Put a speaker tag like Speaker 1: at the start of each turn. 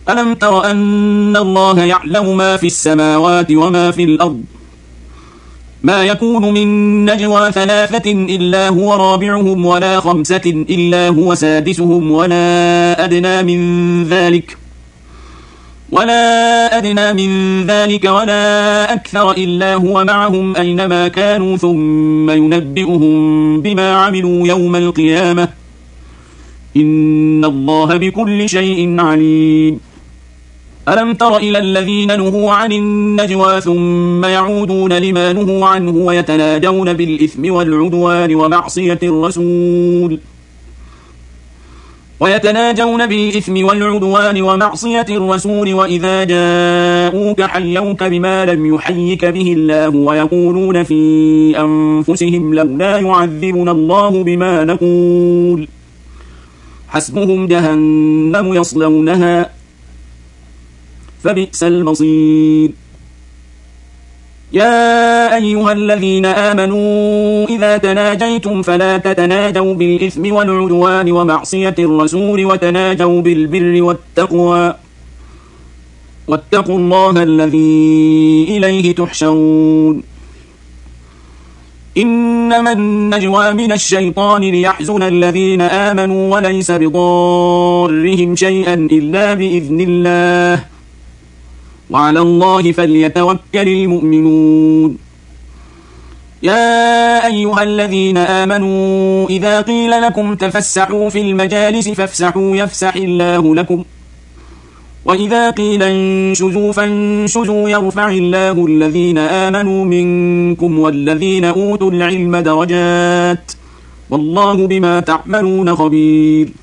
Speaker 1: ألم تر أن الله يعلم ما في السماوات وما في الأرض ما يكون من نجوى ثلاثة إلا هو رابعهم ولا خمسة إلا هو سادسهم ولا أدنى من ذلك ولا أكثر إلا هو معهم أينما كانوا ثم ينبئهم بما عملوا يوم القيامة إن الله بكل شيء عليم. ألم تر إلى الذين نهوا عن النجوى ثم يعودون لما نهوا عنه ويتناجون بالإثم والعدوان ومعصية الرسول وإذا جاءوك حيوك بما لم يحيك به الله ويقولون في أنفسهم لولا يعذبنا الله بما نقول حسبهم جهنم يصلونها فبئس المصير. يا أيها الذين آمنوا إذا تناجيتم فلا تتناجوا بالإثم والعدوان ومعصية الرسول وتناجوا بالبر والتقوى واتقوا الله الذي إليه تحشرون. إنما النجوى من الشيطان ليحزن الذين آمنوا وليس بضارهم شيئا إلا بإذن الله وعلى الله فليتوكل المؤمنون. يا أيها الذين آمنوا إذا قيل لكم تفسحوا في المجالس فافسحوا يفسح الله لكم وإذا قيل انشزوا فانشزوا يرفع الله الذين آمنوا منكم والذين أوتوا العلم درجات والله بما تعملون خبير.